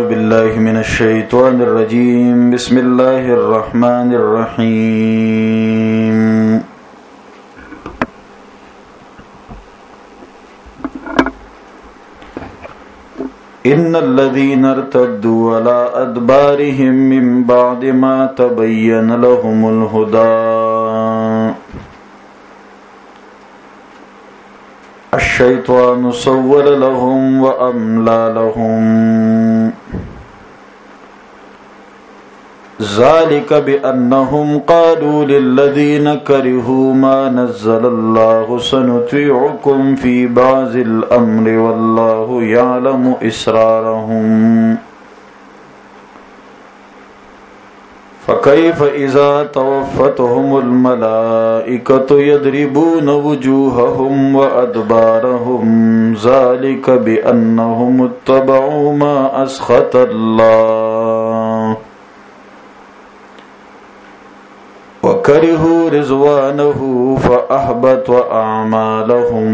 بالله من الشيطان الرجيم بسم الله الرحمن الرحيم إن الذين ارتدوا على أدبارهم من بعد ما تبين لهم الهدى الشيطان سول لهم وأملى لهم ذلك بأنهم قالوا للذين كرهوا ما نزل الله سنطيعكم في بعض الأمر والله يعلم إسرارهم فكيف إذا توفتهم الملائكة يضربون وجوههم وأدبارهم ذلك بأنهم اتبعوا ما أسخط الله وكرهوا رضوانه فأحبط أعمالهم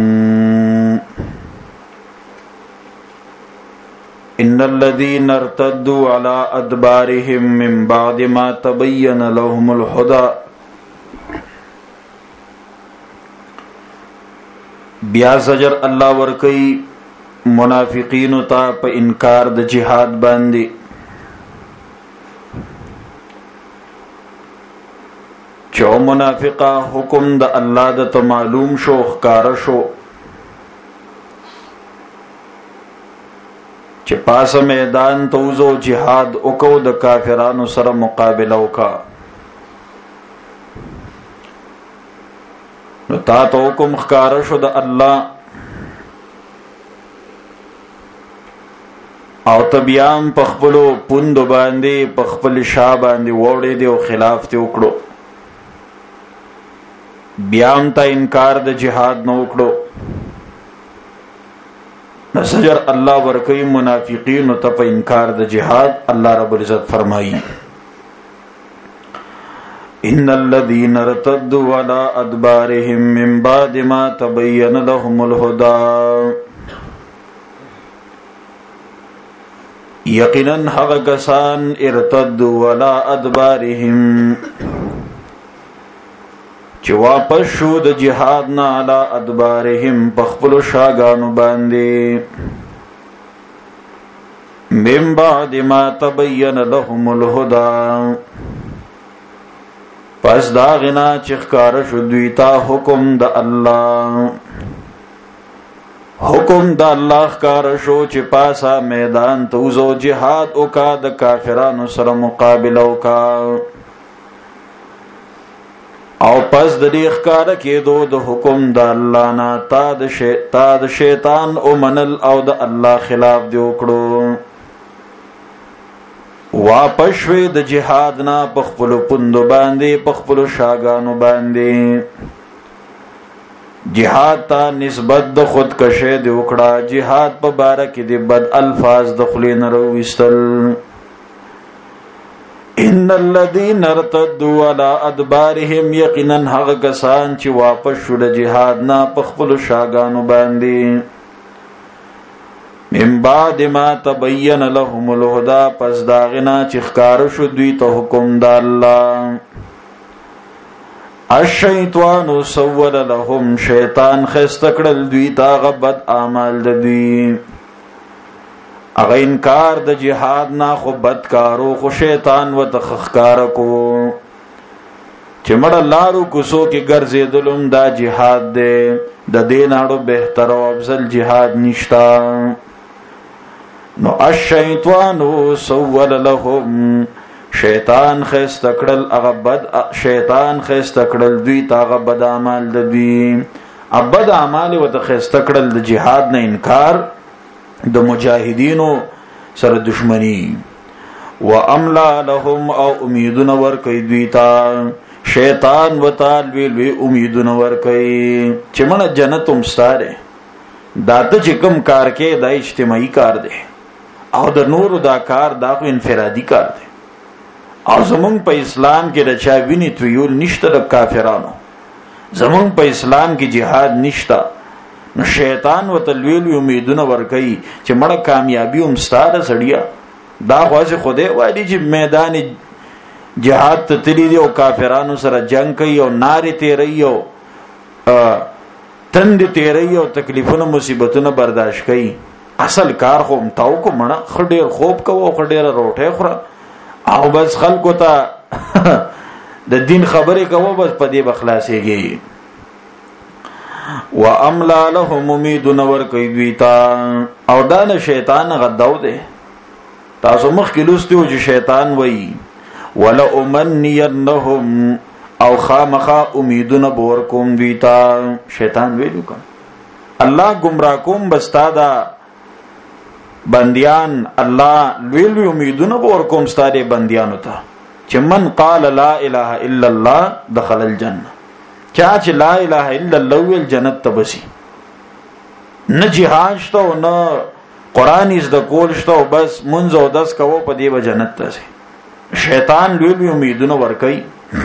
إن الذين ارتدوا على أدبارهم من بعد ما تبين لهم الهدى بیا زجر الله ورکی منافقین تا په انکار د جهاد باندې چو منافقا حکم د الله د معلوم شو ښکار شو چې پاسه میدان توزو جهاد وکاو د کافرانو سره مقابله وکا نو تا ته حکم ښکار شو د الله او تبیام په خپل پوند باندې په خپل شاه باندې وړې دی او خلاف ته وکړو بیام تا انکار د جهاد نو وکړو نسجر الله ورکی منافقین ته په انکار د جهاد الله رب العزت فرمایي ان الذين ارتدوا على ادبارهم من بعد ما تبين لهم الهدى یقینا هغه کسان ارتدوا على ادبارهم چې واپس شو د جهاد نه علی ادبارهم په خپل شاګانو باندې من بعد ما تبین لهم الهدى پس دا غنا چې ښکار شو دوی ته حکم د الله ښکار شو چې پاسا میدان توزو جهاد وکا د کافرانو سره مقابله وکا او پس د دې ښکار کېدو د حکم د الله نه تا د شیطان او منل او د الله خلاف دی وکړو واپس شوی د جهاد نه په خپل پوند باندې په خپل شاګانو باندې جهاد ته نسبت د خودکشي دی وکړه جهاد په باره کې د بد الفاظ د خلین رويستل ان الذين ارتدوا على ادبارهم یقینا هغه کسان چې واپس شو د جهاد نه په خپل شاګانو باندې من بعد ما تبين لهم الهدى پس داغنا چې ښکار شو دوی ته حکم د الله الشیطان سول لهم شیطان خسته کړل دوی ته غبد اعمال د دوی اغه انکار د جهاد نه خو بدکارو خو شیطان و تخخکار کو چې مړه لارو کوسو کې ګرځېدلم دا جهاد دی د دین اړو بهتر او افضل جهاد نشتا نو الشیطان سول لهم شیطان خستکړل هغه بد شیطان خستکړل دوی ته هغه بد اعمال د دوی ابد اعمال و تخستکړل د جهاد نه انکار د مجاهدینو سره دشمنی و املا لهم او امیدون ور کوي دوی ته شیطان وتعال وی امیدون ور کوي چې مړه جنت هم ستاره داته چې کوم کار کې د اجتماعي کار دی او د نور دا کار دا خو انفرادي کار دی او زمونږ په اسلام کې د چا ویني تویول نشته د کافرانو زمونږ په اسلام کې جهاد نشته نو شیطان وتلویل امیدونه ور کوي چې مړه کامیابی هم ستاره سړیا دا خواځ خدای وایي چې میدان جهاد ته تللی دی او کافرانو سره جنگ کوي او نارې تیری او تند تیری او تکلیفونه مصیبتونه برداشت کوي. اصل کار خو متاو کو مړه خډیر خوب کوو خډیر روټه خوره او بس خلکو ته د دین خبرې کوو بس په دې بخلاصيږي. واملا لهم امید نور کوي دوی ته او دا نه شیطان غداو دی. تاسو مخکې لوستو چې شیطان وایي ولا امنينهم او خامخا امیدونه بور کوم دوی ته. شیطان ویلو کا الله گمراه کوم بستادا بندیان الله لوی امیدونه بور کوم ستاره بندیانو ته چې من قال لا اله الا الله دخل الجنه. چا چې لا اله الا الله ویل جنت ته بسی. نه جهاد شته نه قران از د کول شته بس منځ او داس کوو په دی به جنت ته. شیطان لوی امیدونه ور کوي.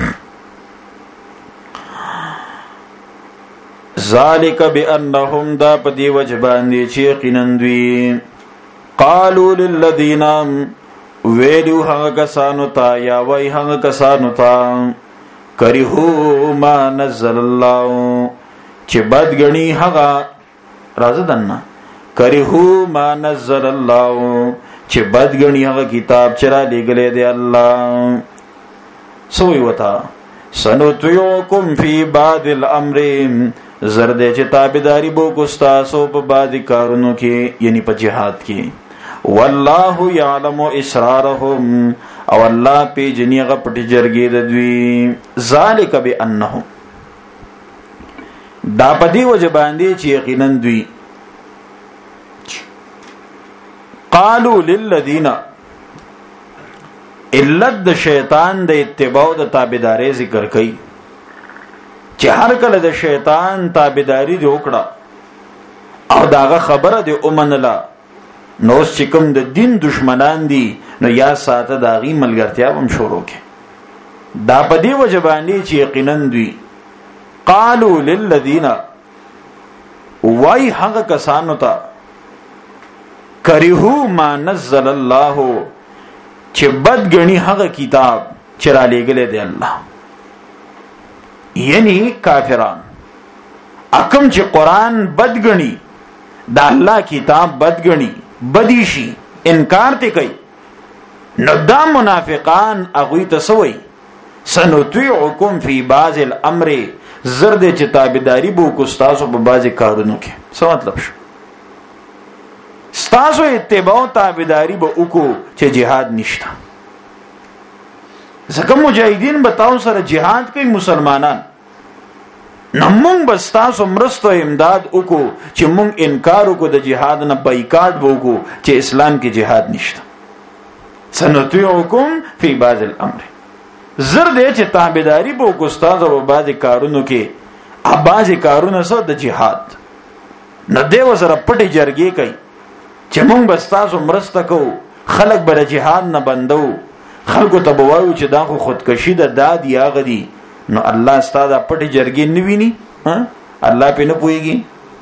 ذالک بانهم دا په دی وجبان دي چې یقینا دوی قالوا للذین ویلو هغه کسانو ته یا وای هغه کسانو ته کرهو ما نزل الله چې بدګنی هغه راز دنه کرهو ما نزل الله چې بدګنی هغه کتاب چې را لګلې دی الله. سوې وتا سنتیوکم فی بعض الامر زرد چې تابعداري بو کو تاسو په بعض کارونو کې یعنی په جهاد کې. والله یعلم اسرارهم او الله په جنیغه پټ جرګې د دوی. ذالک بانهم دا پدی وجباندې چې یقینا دوی قالوا للذین علت د شیطان د اتباع د تابعداري ذکر کړي چې هر کله د شیطان تابعداري دی وکړه او داغه خبره دی اومنله نو چې کوم د دین دشمنان دي نو یا ساته داغي ملګرتیا هم شروع کړي. دا په دی وجبانی چې یقینا دوی قالوا للذین وای هغه کسانو ته کرهو ما نزل الله چې بدګنی هغه کتاب چې را لېګلې دی الله. یعنی کافران اکم چې قران بدګنی دا الله کتاب بدګنی بدیشی انکار ته کوي نو دا منافقان اغوی تسوي سنطيعكم فی بعض الامر زرد چې تابعداري بو کو استاسو په بعضی کارونو کې. څه مطلب شو؟ استاسو اتباع تابعداري به وکړو چې جهاد نشته. ځکه مجاهدین به تاسو سره جهاد کوي مسلمانان نمون بستاسو مرستو امداد وکړو چې مونږ انکار وکړو د جهاد نه بایکاټ وکړو چې اسلام کې جهاد نشته. سنطيعكم فی بعض الامر زر دې چې تابعداري بو کو استاد او بعض کارونو کې بعض کارونه سره د جهاد نه دی وسره پټي جرګي کوي چې مونږ بستاسو مرسته کوو خلک بل جهاد نه بندو خلکو ته بوایو چې دا خو خودکشي ده داد یا غدي نو الله ستاسو پټي جرګي نیویني الله په نه پويږي.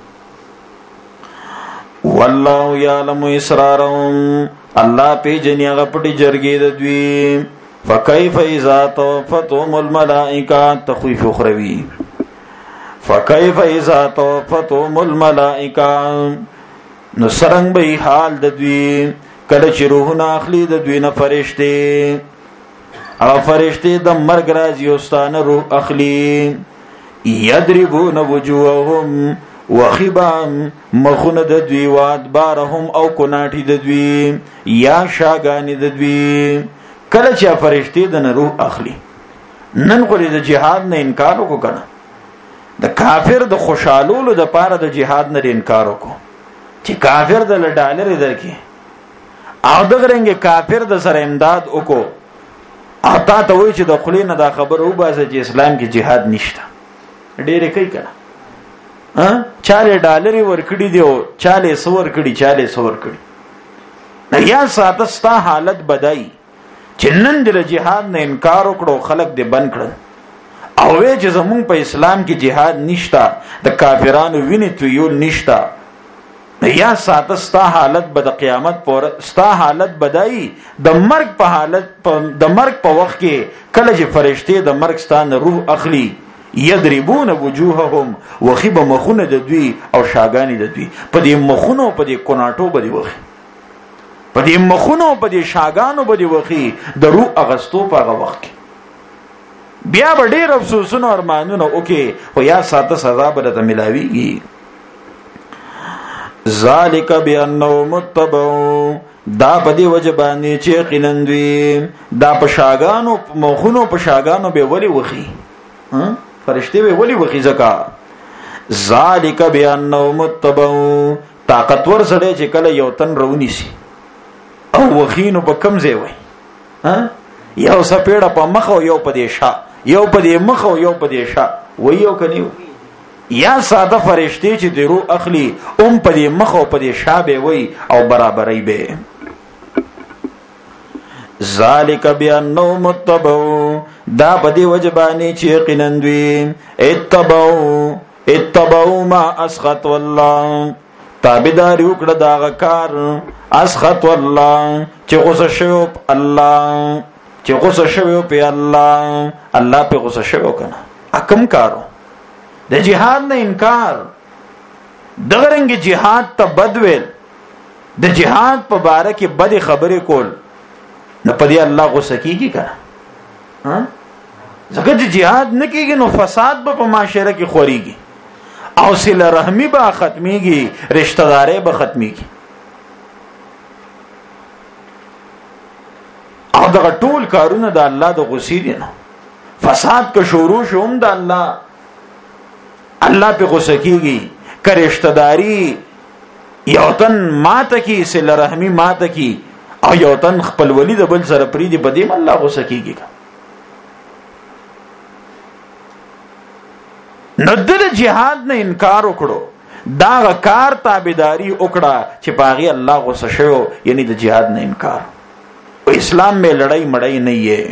والله یعلم اسرارهم الله په جنیغه پټي جرګي د دوی. فكيف اذا توفتهم الملائکه تخويف اخروی فكيف اذا توفتهم الملائکه نو سرنګ به حال د دوی کله چې روحونه اخلي د دوی نه فرشته او فرشته د مرګ راځي او ستانه روح اخلي یضربون وجوههم وخبام مخونه د دوی وادبارهم او کناټي د دوی یا شاګانی د دوی. کله چې فرشته د روح اخلي نن غوړي د جهاد نه انکار وکړه د کافر د خوشالولو د پاره د جهاد نه انکار وکړه چې کافر د ډالر درکې او د غرنګ کافر د سره امداد وکړو او تا ته وایي چې د خلینو دا خبر او باسه چې اسلام کې جهاد نشته. ډېر کوي کنه چاله ډالر ورکړي دی او چاله سور کړي چاله سور کړي نه یا ساتستا حالت بدای چې نن د جهاد نه انکار وکړو خلک دې بند کړل او وې چې زمون په اسلام کې جهاد نشتا د کافرانو وینې تویول نشتا یا ساته ستا حالت به د قیامت پر ستا حالت بدای د مرګ په حالت د مرګ په وخت کې کله چې فرشته د مرګ ستانه روح اخلي یضربون وجوههم وخيب مخونه د دوی او شاګانی د دوی په دې مخونو په دې کوناټو باندې وخی په دې مخونو په دې شاګانو باندې وخی د روح اغستو په هغه وخت کې بیا به ډېر افسوسونه ارمانونه وکي خو یا ساته سزا به ته ملاويږي ذالک بانه متبعو دا په دې وجبانی چې قینندوی دا په شاګانو مخونو په شاګانو به ولی وخی فرشتي به ولی وخی زکا ذالک بانه متبعو طاقتور سره چې کله یو تن رونی سي او وخینو په کم ځای وای یو سپېړه په مخ او یو په دې شا یو په دې مخ او یو په دې شا وای یو کنيو یا ساده فرشتي چې د روح اخلي په دې مخ او په دې شا به وای او برابرۍ به ذالک بانه متبعو دا په دې وجبانی چې قینندوی اتبعو ما اسخط والله تابعداري وکړه دا کار اسخط والله چې غوسه شوی الله چې غوسه شوی په الله په غوسه شوی کنه اکم کارو د جهاد نه انکار دغه رنګ جهاد ته بدویل د جهاد په باره کې بد خبرې کول نه پدې الله غوسه کیږي کنه ځکه چې جهاد نه کیږي نو فساد به په معاشره کې خوريږي او صله رحمی به ختميږي رشتہ داري به ختميږي او دغه ټول کارونه د الله د غصې دي نو فساد که شروع شوم د الله په غصه کیږي که رشتہ داری یو تن ماته کی صله رحمی ماته کی او یو تن خپل ولی د بل سره پری دی بدیم الله غصه کیږي نو د جهاد نه انکار وکړو دا کار تابعداري وکړه چې پاغي الله غصه شو یعنی د جهاد نه انکار او اسلام میں لڑائی مڑائی نہیں ہے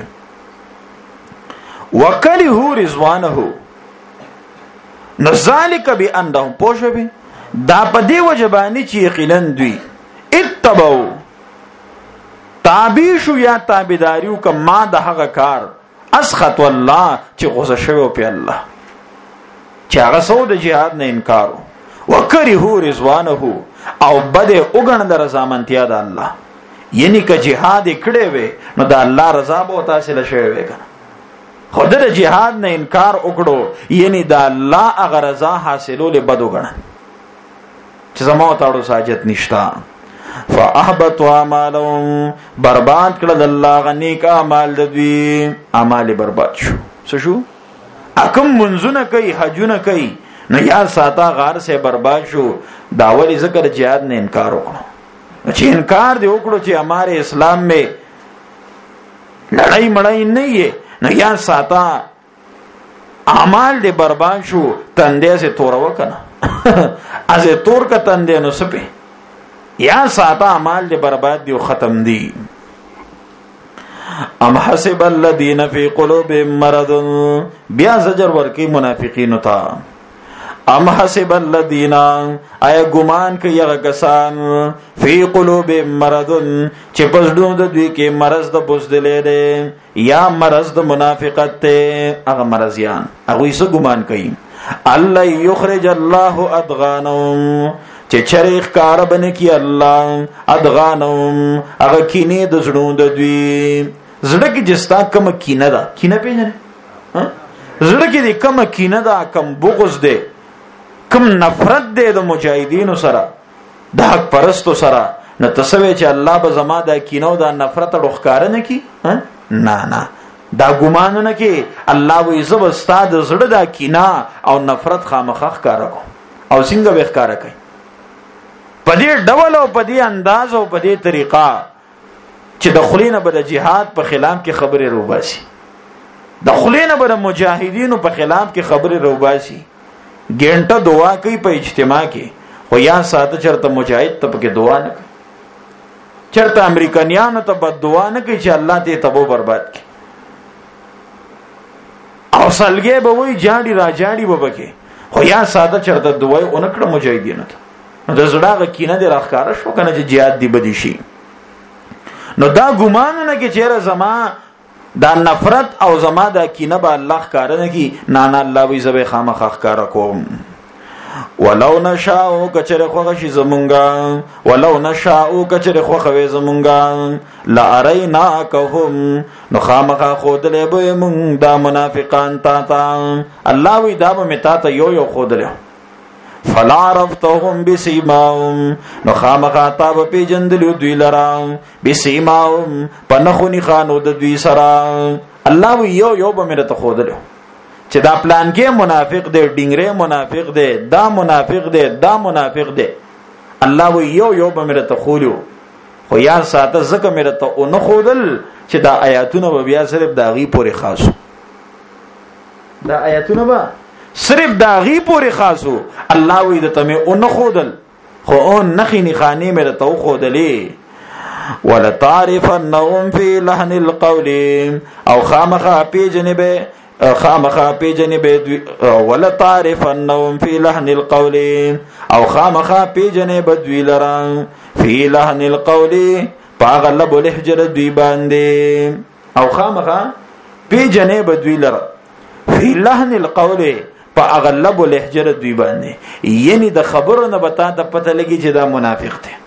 وکلہو رضوانہو نو ذالک بانهم پوښوي دا په دی وجبانی چې یقینا دوی اتبعو تابع شو یا تابعداریو کما د هغه کار اسخط الله چې غوسه شوی په الله چې هغه سو د جهاد نه انکار وکرهو رضوانه او بده وګڼل رضامندیا د الله یعنی که جهاد کړي وي نو د الله رضا به تاسو له شوی وي کنه خود د جهاد نه انکار وکړو یعنی د الله هغه رضا حاصلول بد وګڼل چې زمو تاړو ساجت نشتا فاحبط اعمالهم برباد کړل الله غنیک اعمال د دوی اعمال برباد شو څه شو اکم منځونه کوي حجونه کوي نو یا ساته غار سے برباد شو داولی ذکر جهاد نے انکار وکړو چې انکار دی وکړو چې ہمارے اسلام میں لڑائی مڑائی نہیں ہے نو یا ساته اعمال دی برباد شو تندې سے تور وکنه از تور کا تندې نو سپه یا ساته اعمال دی برباد دی او ختم دی ام حسب الذين في قلوبهم مرض بیا زجر ورکی منافقین تا ام حسب الذين اي گمان کوي هغه کسان فی قلوبهم مرض چې پسډو د دوی کې مرض د بوزدلې ده یا مرض د منافقت ته هغه مرضیان هغه یې ګمان کوي الله یخرج الله ادغانهم چې چریخ کار بنه کی الله ادغانهم هغه کینه د زړونو د دوی زړه کې جستا کم کینه ده کینه پیژنه زړه کې دې کم کینه ده کم بغض ده کم نفرت ده د مجاهدینو سره د حق پرستو سره نو تسوي چې الله به زما د کینه او د نفرت ډوخکار نه کی نه دا ګمان نه کی الله وې زب استاد زړه د کینه او نفرت خامخخ کار کو او څنګه به ښکارا کوي په دې ډول او په دې انداز او په دې طریقه چې د خلینه به د جهاد په خلاف کې خبره روباسي د خلینه به د مجاهدینو په خلاف کې خبره روباسي ګنټه دعا کوي په اجتماع کې خو یا ساته چرته مجاهد ته پکې دعا نه کوي چرته امریکایانو ته بد دعا نه کوي چې الله دې تبو برباد کړي او سلګي به وای جاړي را جاړي به بکې خو یا ساده چرته دعای اونکړه مجاهدینو ته د زړه کینه دې راخاره شو کنه چې jihad دی بدی شي. نو دا ګمان نه کې چیرې زما دا نفرت او زما دا کینه به الله ښکار نه کی، نه الله وی زبې خامخ ښکار کوم. ولو نشاء کچره خوغه شي زمونږه، ولو نشاء کچره خوغه زمونږه لاریناکهم نو خامخا خودلې به مونږ دا منافقان تا الله وی دا به متا ته یو خودلې فلا عرفتهم بسیماهم نو خامخا تا به پیجندلو دوی لرا بسیماهم پنخونی خانو د دوی سره. الله وی یو به مې ته خودلې چې دا پلان کې منافق دی، ډینګره منافق دی، دا منافق دی، دا منافق دی. الله و یو به مې ته خولو، خو یا ساته زکه مې ته اون خودل چې دا آیاتونه به بیا صرف داغي پورې خاصو، دا آیاتونه به صرف داغي پورې خاصو. الله و دې ته مې اون خودل، خو اون نخي نخانه مې ته خودلې. ولا تعرفنهم في لحن القول او خامخا پی جنبه خامخا پی جنبه ولا تعرفنهم في لحن القول او خامخا پی جنبه دوی لران في لحن القول پاغلب لهجر دوی باندې او خامخا پی جنبه دوی لران في لحن القول پاغلب لهجر دوی باندې. یعنی د خبرو نه بتا د پته لګي چې دا منافق دی،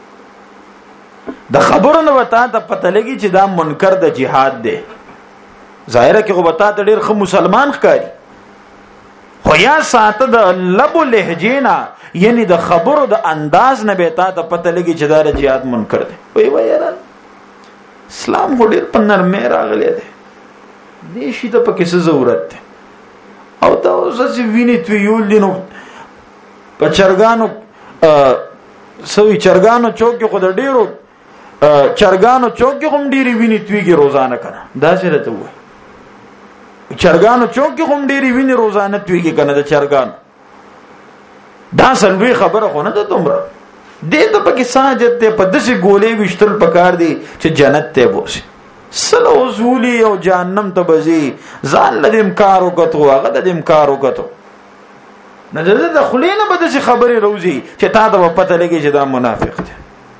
د خبرو نه بتا د پته لګي چې دا منکر د جهاد دی. ظاهره کې غوبتا ته ډېر خو مسلمان ښکاری، خو یا ساته د لب لهجینا یعنی د خبرو د انداز نه به تا ته پته لګي چې دا د جهاد منکر دی. وای وای یار اسلام هو ډېر په نرمه راغلی دی، دې شي ته پکې څه ضرورت دی. او دا اوس چې ویني تویول دي نو په چرګانو سوي چرګانو چوک کې خو د ډېرو چرګانو چوک کې هم ډېری ویني تویږي روزانه کنه. دا څه راته وای چرګانو چوک کې هم ډېری ویني روزانه تویږي کنه د چرګانو. دا سلوي خبره خو نه ده دومره، دې ته پکې ساجت ته په دسي ګولې وشتل پکار دي چې جنت ته بوسي سلو وصولي او جهنم ته بزي. ځان له امکار وکړو هغه د امکار وکړو نه د خلینو به دسي خبره روزي چې تا ته پته لګي چې دا منافق دی.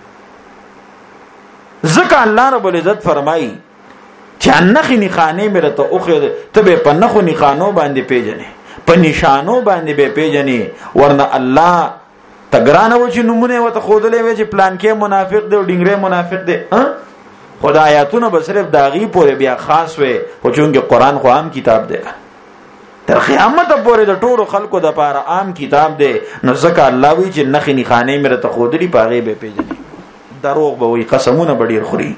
ځکه الله رب العزت فرمایي چې انخي نخانه مې رته اوخه ته به په نخو نخانو باندې پیژنې، په نشانو باندې به پیژنې، ورنه الله تګرانه و چې نمونه وته خودلې وي چې پلان کې منافق دی او ډینګره منافق دی. خدای آیاتونه به صرف داغي پورې بیا خاص وي، خو چونګې قران خو عام کتاب دی، تر قیامت پورې د ټولو خلکو د پاره عام کتاب دی. نو ځکه الله وی چې نخي نخانه مې رته خودلې پاغه به پیژنې. دروغ به وي، قسمونه به ډیر خوري.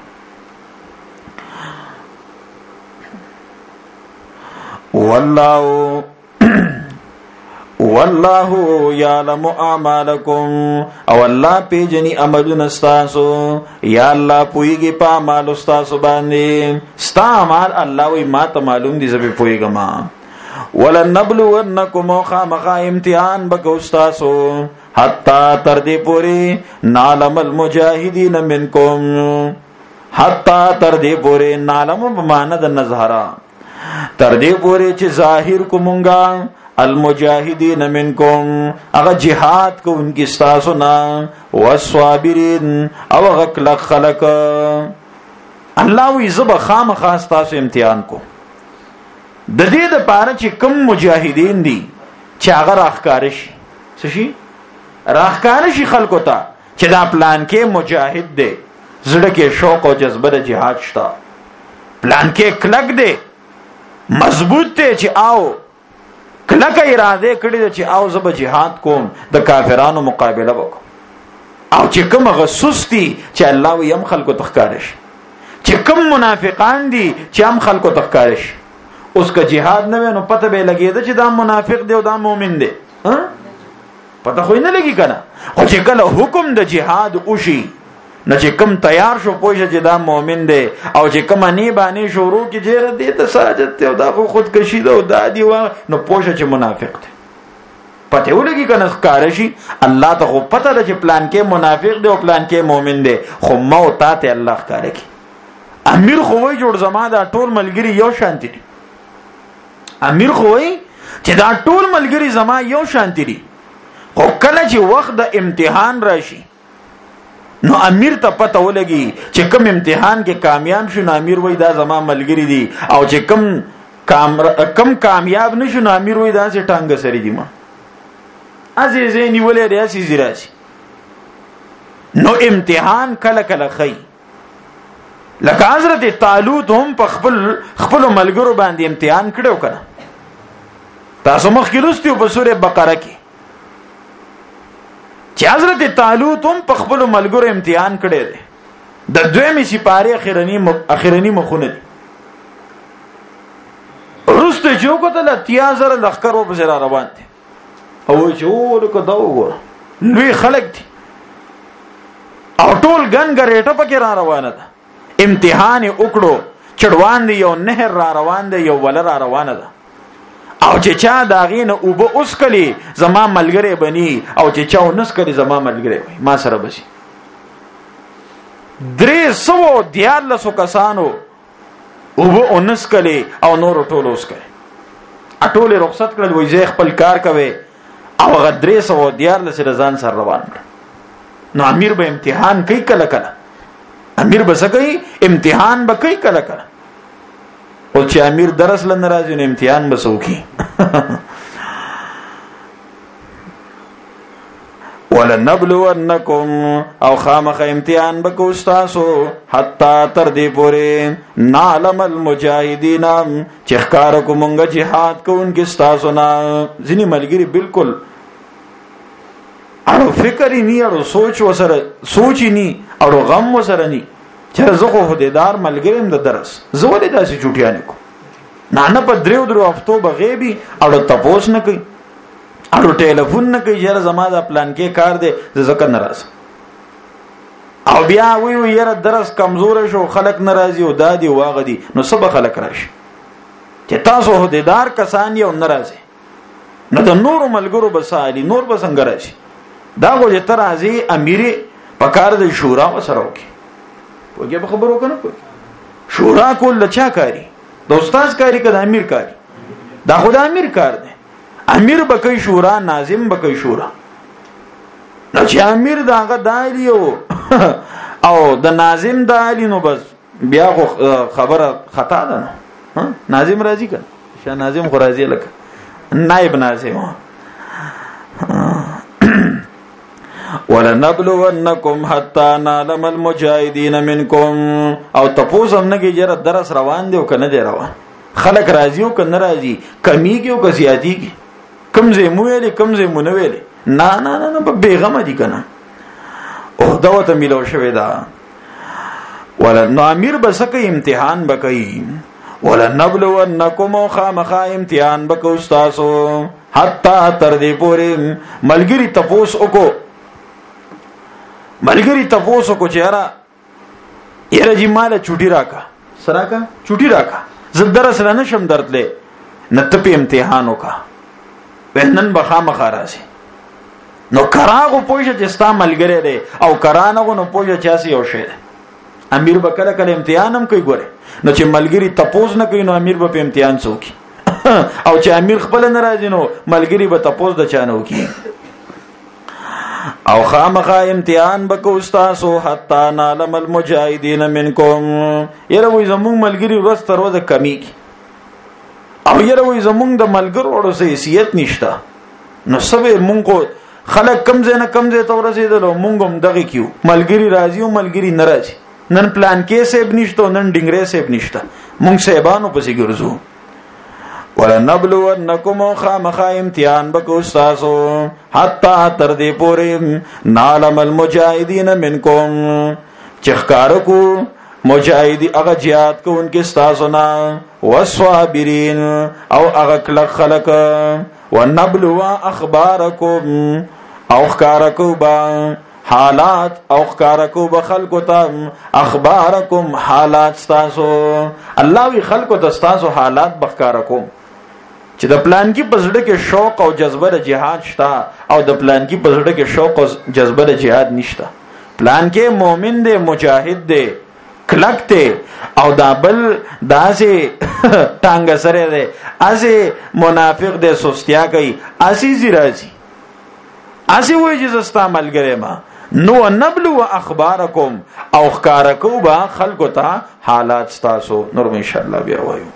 والله یعلم اعمالکم او الله پیجنی عملونه تاسو، یا الله پویږي په اعمال تاسو باندې. ستا اعمال الله وی ما ته معلوم دي، زبې پویګما. ولنبلونکم خامخا امتحان بکو تاسو حتا تر دې پوری نعلم المجاهدین منکم، حتا تر دې پوری نعلم بمانه د نظهرا، تر دې پوری چې ظاهر کومنګا المجاهدین منکم هغه جهاد کو انکی تاسو نا والصابرین او غکل خلق. الله وی زب خام خاص تاسو امتحان کو د دې د پاره چې کم مجاهدین دي چې هغه راخکارش شي، راخکار شي خلکو ته چې دا پلان کې مجاهد دی، زړه کې شوق او جذبه د جهاد شته، پلان کې کلک دی، مضبوط دی چې آو کلک اراده کړی چې آو زب جهاد کوم د کافرانو مقابله وکم. او چې کوم غسستی چې الله وي هم خلکو تخکارش، چې کوم منافقان دي چې هم خلکو تخکارش. اوس که جهاد نه وي نو پته به لګیږي چې دا منافق دی او دا مؤمن دی، پته خو نه لګی کنه. او چې کله حکم د جهاد وشي نو چې کم تیار شو پوه چې دا مؤمن دی، او چې کم نه باندې شروع کی جره دی ته ساجت ته دا خودکشي ده او دا دی نو پوه چې منافق دی. پته ولګی کنه کار شي الله ته خو پته ده چې پلان کې منافق دی او پلان کې مؤمن دی، خو موت ته الله ښکار کوي. امیر خو وای جوړ زما دا ټول ملګری یو شانتی دي، امیر خو وای چې دا ټول ملګری زما یو شانتی دي، خو کله چې وخت د امتحان راشي نو امیر ته پته ولګي چې کوم امتحان کې کامیاب شو نو امیر وای دا زما ملګری دي او چې کم کامیاب نشو نو امیر وای دا چې ټانګ سری دي ما ازې نیولې دی اسی زیراسي نو امتحان کله کله خی لکه حضرت طالوت هم په خپل ملګرو باندې امتحان کړو کنه تاسو مخکې لوستیو په سوره بقره کې چې حضرت طالوت هم په خپل ملګرو امتحان کړی دی د دویمې سپاره اخرنی مخونه دي رسته جو کتل 3000 لخر و بزرا روان دي او چې ولکه دا وګوره لوی خلک دي او ټول ګنګریټه پکې را روانه ده امتحان وکړو چړوان دی یو نهر را روان دی یو ول را روانه ده او چې چا داغینه او به اوس کلی زما ملګری بني او چې چا ونس کلی زما ملګری وي ما سره بشي 314 کسانو او به اونس کلی او نور ټول اوس کلی اټوله رخصت کړل وای زه خپل کار کوي او غ 314 سره ځان سره روان نو امیر به امتحان کوي کله کله امیر به سګي امتحان به کوي کله کله او چې امیر درس لن راځي نو امتحان به سوکي ولنبلونکم او خامخ امتحان بکو استاسو حتا تر دې پورې نعلم المجاهدین چې ښکار کومګه jihad کوونکې استاسو نه ځینی ملګری بالکل اړو فکر ني اړو سوچ وسره سوچ ني اړو غم وسره ني چې زه خو هدیدار ملګریم د درس زه ولې داسې چټیانې کو نه په درو هفتو بغیبي اړو تپوس نه کوي اړو ټلیفون نه کوي یاره زما د پلان کې کار دی زکه ناراض او بیا وی یاره درس کمزور شو خلک ناراضي او دادی واغدي نو سبا خلک راشي چې تاسو هدیدار کسان یو ناراضي نو د نور ملګرو بسالي نور بسنګ راشي دا غو چې ترازي اميري پکار د شورا وسره وکي وګه خبرو کنه کوي شورا کول لچا کاری د استاد کاری کده امیر کاری دا خدای امیر کار دی امیر بکې شورا ناظم بکې شورا نو چې امیر داغه دایلیو او د ناظم دایلی نو بس بیا خبره خطا ده نو ناظم راضی کړه شه ناظم خو راضی لکه نائب ناظم ولنبلونکم حتا نعلم المجاهدین منکم او تاسو هم نه جره درس روان دی او کنه دی روان خلق راضی او کنه راضی کمیږي او زیاتیږي کمزې مو ویلې کمزې مو نه ویلې نه په بیغمه دي کنه او دوته ملو شوی دا ولن امیر بسکه امتحان بکئی ولنبلونکم خامخا امتحان بکو استاسو حتا تر دې پورې ملګری تپوس وکړو ملګری تاسو کو چهره یره جی مال چوټی راکا سراکا چوټی راکا زه درس نه شم درتله نته په امتحان وکا وینن بخا مخاراسي نو کراغو پوجا چې ستا ملګری دی او کرانغو نو پوجا چاسي او شه امیر بکله کله امتحان هم کوي ګوره نو چې ملګری تپوس نه کوي نو امیر به په امتحان څوکي او چې امیر خپل ناراضي نو ملګری به تپوس د چانه وکي او خامخا امتحان بکو استاسو حتا نعلم المجاهدین منکم یره وې زمون ملګری ورځ تر ورځې کمی او یره وې زمون د ملګرو اورو سه حیثیت نشتا نو سبه مونږ کو خلک کم زنه کم زه ته ورسېدل مونږ هم دغه کیو ملګری راضی او ملګری ناراضي نن پلان کې سیب نشته نن ډنګره سیب نشته مونږ سیبانو پسې ګرځو ولنبلونکم خامخا امتحان بکو استاسو حتا تر دې پورې نعلم المجاهدین منکم چخکار کو مجاهدی هغه jihad کو انکه استاسو نا والصابرین او هغه کلک خلق ونبلوا اخبارکم او خکارکو با حالات او خکارکو بخلقو تم اخبارکم حالات استاسو الله وی خلقو تستاسو حالات بخکارکو چې د پلان کې پزړه کې شوق او جذبه د جهاد شته او د پلان کې پزړه کې شوق او جذبه د جهاد نشته پلان کې مؤمن دی مجاهد دی کلک دی او دا بل داسې ټانګ سره دی اسه منافق دی سستیا کوي اسې زیرازي اسی وای چې زستا ملګری ما نو نبلو اخبارکم او خکارکو با خلقو ته حالات تاسو نور ان شاء الله بیا وایو.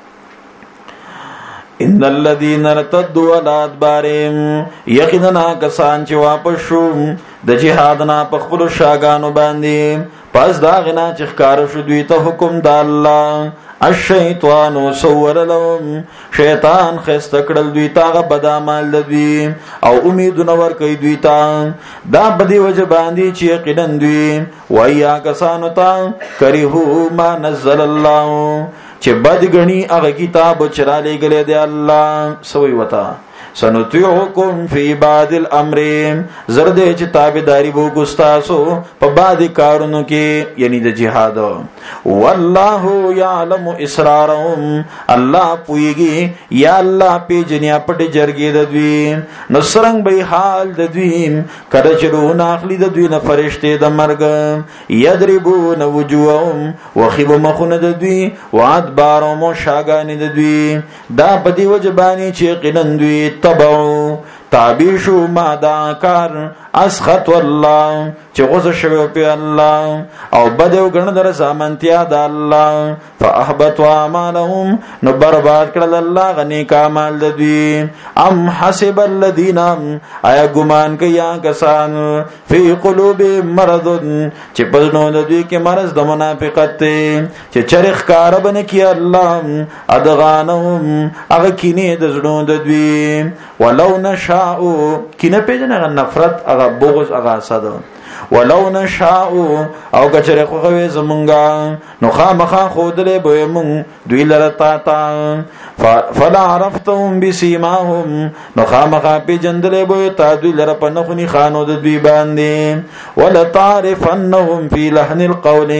ان الذين ارتدوا على ادبارهم یقینا کسان چې واپس شو د جهاد نه په خپل شاګانو باندې پس دا غنا چې ښکار شو دوی ته حکم د الله الشیطان سور لهم شیطان خسته کړل دوی ته بد اعمال دوی او امیدونه ور کوي دوی ته دا بدی وجه باندې چې یقینا دوی ویا کسانو ته کریهو ما نزل الله چې بد غنی هغه کتاب چرا لګلې دی الله سوی وتا سنطيعكم في بعض الامر زرد چې تابعداري وو ګستاسو په بعض کارونو کې یعنی د جهاد والله يعلم اسرارهم الله پويږي یا الله په جنیا پټ جرګې د دوی نصرنګ به حال د دوی کله چې روح ناخلي د دوی نه فرشته د مرګ يضربون وجوههم وخيب مخون د دوی وادبارهم شاګان د دوی دا په دی وجبانی چې قلن دوی تبعو تابیشو ما دا کار اسخط والله چې غوسه شوی په الله او بدو غن در سامنتیا د الله فاحبط اعمالهم نو برباد کړل الله غنی کمال د دوی ام حسب الذين ایا ګمان کیا کسان فی قلوب مرض چې په نو د دوی کې مرض د منافقت چې چرخ کار بن کی الله ادغانهم هغه کینه د زړونو د دوی ولو نشاء کینه پیژنه نفرت هغه بغض هغه حسد ولو نشاء او کچره خوغه زمونږه نو خامخا خودلې به مون دوی لرتا تا فلا عرفتهم بسيماهم نو خامخا په جندلې به تا دوی لره په نخونی خانو د دوی باندې ولا تعرفنهم في لحن القول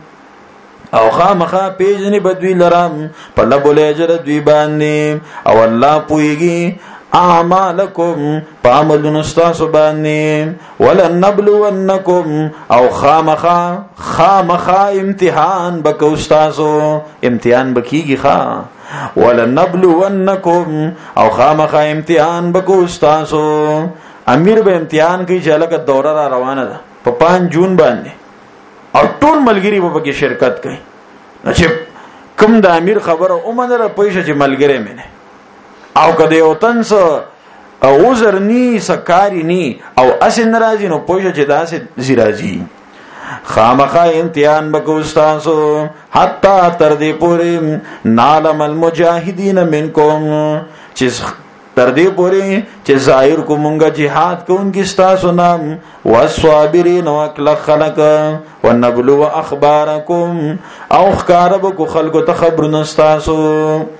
او خامخا پیجنې بدوی لرم په لبولې جره دوی باندې او الله پويږي اعمالکم پاملون استاسو باندې ولن نبلونکم او خامخا امتحان بکو استاسو امتحان بکیږي خا ولن نبلونکم او خامخا امتحان بکو استاسو امیر به امتحان کوي چې لکه دوره را روانه ده په 5 جون باندې او ټول ملګری به کې شرکت کوي چې کوم د امیر خبره اومنه پېښه چې ملګری مینه او کده یو تنس او عذر سکاری نی او اسن راځي نو پوښه چې داسې زیراځي خامخا امتحان بکوستاسو حتا تر دې پورې نالم المجاهدین منکم چې تر دې پورې چې ظاهر کومګه jihad کوونکی تاسو نام والصابرین واکل خلق ونبلو اخبارکم او خبرب کو خلق ته خبر نستاسو